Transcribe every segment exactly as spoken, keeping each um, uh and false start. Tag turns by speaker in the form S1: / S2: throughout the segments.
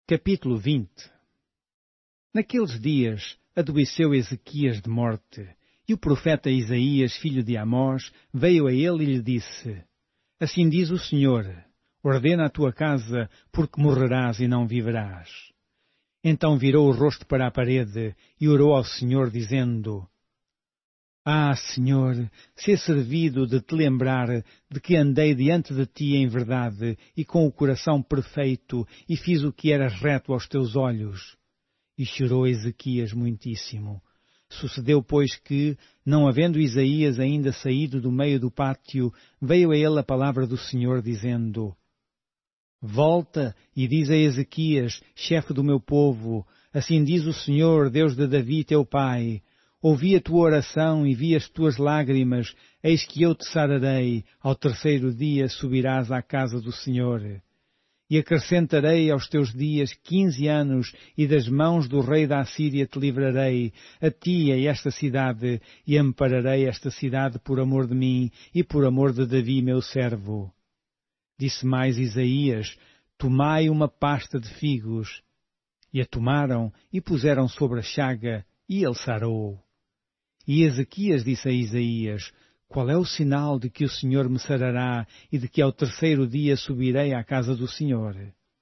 S1: Capítulo vinte. Naqueles dias adoeceu Ezequias de morte, e o profeta Isaías, filho de Amós, veio a ele e lhe disse: Assim diz o Senhor, ordena a tua casa, porque morrerás e não viverás. Então virou o rosto para a parede e orou ao Senhor, dizendo: Ah, Senhor, sê servido de te lembrar de que andei diante de ti em verdade e com o coração perfeito e fiz o que era reto aos teus olhos. E chorou Ezequias muitíssimo. Sucedeu, pois, que, não havendo Isaías ainda saído do meio do pátio, veio a ele a palavra do Senhor, dizendo: Volta e diz a Ezequias, chefe do meu povo, assim diz o Senhor, Deus de Davi teu pai: Ouvi a tua oração e vi as tuas lágrimas, eis que eu te sararei, ao terceiro dia subirás à casa do Senhor. E acrescentarei aos teus dias quinze anos, e das mãos do rei da Assíria te livrarei, a ti e a esta cidade, e ampararei esta cidade por amor de mim e por amor de Davi meu servo. Disse mais Isaías: Tomai uma pasta de figos. E a tomaram e puseram sobre a chaga, e ele sarou. E Ezequias disse a Isaías: Qual é o sinal de que o Senhor me sarará e de que ao terceiro dia subirei à casa do Senhor?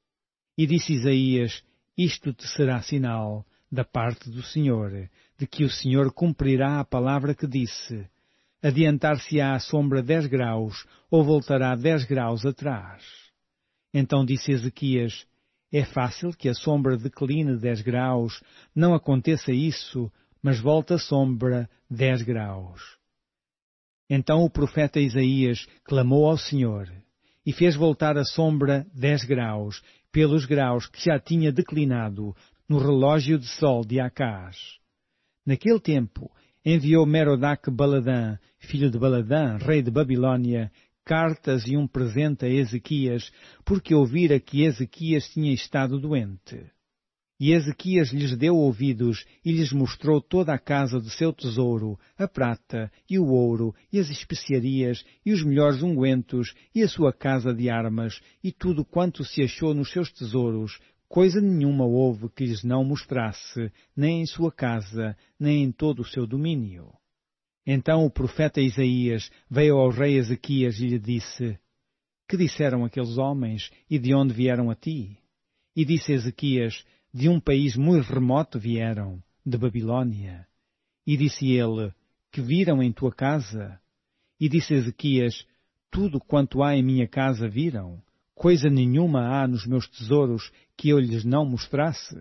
S1: E disse Isaías: Isto te será sinal, da parte do Senhor, de que o Senhor cumprirá a palavra que disse: Adiantar-se-á a sombra dez graus, ou voltará dez graus atrás. Então disse Ezequias: É fácil que a sombra decline dez graus, não aconteça isso, mas volta a sombra dez graus. Então o profeta Isaías clamou ao Senhor, e fez voltar a sombra dez graus, pelos graus que já tinha declinado no relógio de sol de Acás. Naquele tempo enviou Merodach-Baladã, filho de Baladã, rei de Babilônia, cartas e um presente a Ezequias, porque ouvira que Ezequias tinha estado doente. E Ezequias lhes deu ouvidos e lhes mostrou toda a casa de seu tesouro, a prata e o ouro e as especiarias e os melhores ungüentos e a sua casa de armas e tudo quanto se achou nos seus tesouros. Coisa nenhuma houve que lhes não mostrasse, nem em sua casa, nem em todo o seu domínio. Então o profeta Isaías veio ao rei Ezequias e lhe disse: Que disseram aqueles homens e de onde vieram a ti? E disse Ezequias: De um país muito remoto vieram, de Babilônia. E disse ele: Que viram em tua casa? E disse Ezequias: Tudo quanto há em minha casa viram. Coisa nenhuma há nos meus tesouros que eu lhes não mostrasse.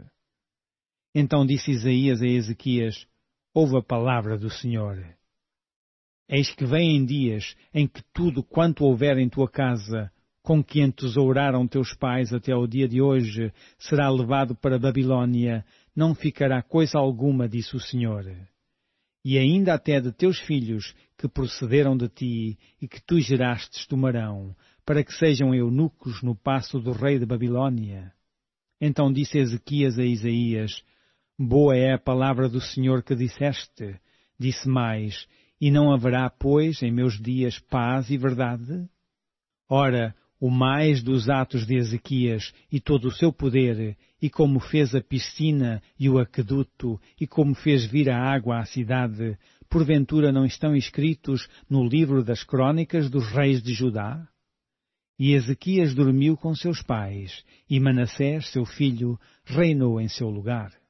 S1: Então disse Isaías a Ezequias: Ouve a palavra do Senhor. Eis que vêm dias em que tudo quanto houver em tua casa, com que entesouraram teus pais até ao dia de hoje, será levado para Babilônia, não ficará coisa alguma, disse o Senhor. E ainda até de teus filhos, que procederam de ti, e que tu gerastes tomarão, para que sejam eunucos no paço do rei de Babilônia. Então disse Ezequias a Isaías: Boa é a palavra do Senhor que disseste. Disse mais: E não haverá, pois, em meus dias paz e verdade? Ora, o mais dos atos de Ezequias e todo o seu poder, e como fez a piscina e o aqueduto, e como fez vir a água à cidade, porventura não estão escritos no livro das crônicas dos reis de Judá? E Ezequias dormiu com seus pais, e Manassés, seu filho, reinou em seu lugar.